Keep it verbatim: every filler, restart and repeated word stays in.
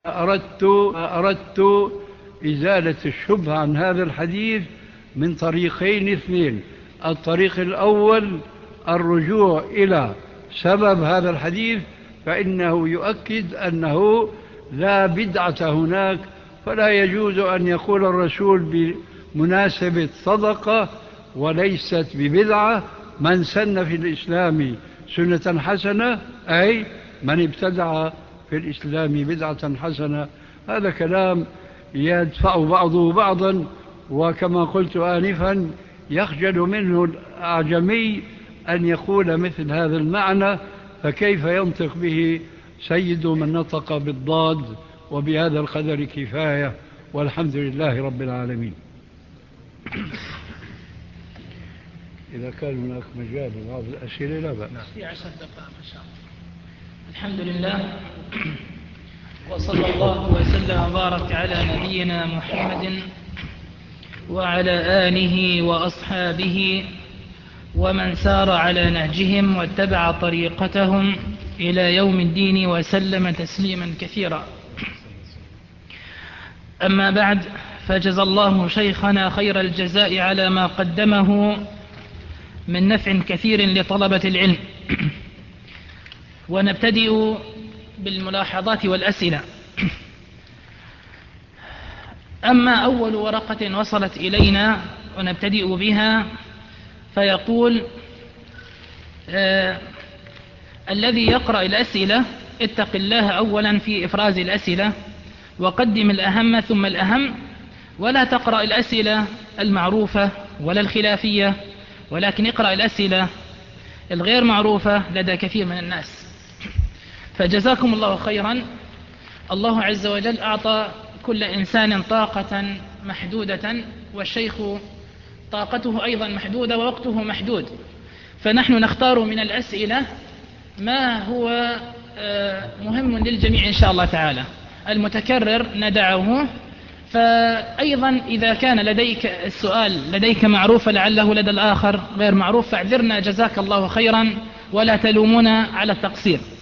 أردت أردت إزالة الشبهة عن هذا الحديث من طريقين اثنين. الطريق الأول الرجوع إلى سبب هذا الحديث، فإنه يؤكد أنه لا بدعة هناك، فلا يجوز أن يقول الرسول بمناسبة صدقة وليست ببدعة: من سن في الإسلام سنة حسنة، أي من ابتدع في الإسلام بدعة حسنة. هذا كلام يدفع بعضه بعضا، وكما قلت آنفا يخجل منه الأعجمي أن يقول مثل هذا المعنى، فكيف ينطق به سيد من نطق بالضاد؟ وبهذا القدر كفاية، والحمد لله رب العالمين. إذا كان هناك مجال لبعض الأسئلة لا بأس. في عشر دقائق إن شاء الله. الحمد لله، وصلى الله وسلم وبارك على نبينا محمد وعلى آله وأصحابه ومن سار على نهجهم واتبع طريقتهم إلى يوم الدين وسلم تسليما كثيرا. أما بعد، فجزى الله شيخنا خير الجزاء على ما قدمه من نفع كثير لطلبة العلم. ونبتدئ بالملاحظات والأسئلة. أما أول ورقة وصلت إلينا ونبتدئ بها، فيقول آه الذي يقرأ الأسئلة اتق الله أولا في إفراز الأسئلة، وقدم الأهم ثم الأهم، ولا تقرأ الأسئلة المعروفة ولا الخلافية، ولكن اقرأ الأسئلة الغير معروفة لدى كثير من الناس. فجزاكم الله خيرا. الله عز وجل أعطى كل إنسان طاقة محدودة، والشيخ طاقته أيضا محدودة ووقته محدود، فنحن نختار من الأسئلة ما هو مهم للجميع إن شاء الله تعالى. المتكرر ندعه، فأيضا إذا كان لديك السؤال لديك معروف لعله لدى الآخر غير معروف، فاعذرنا جزاك الله خيرا ولا تلومنا على التقصير.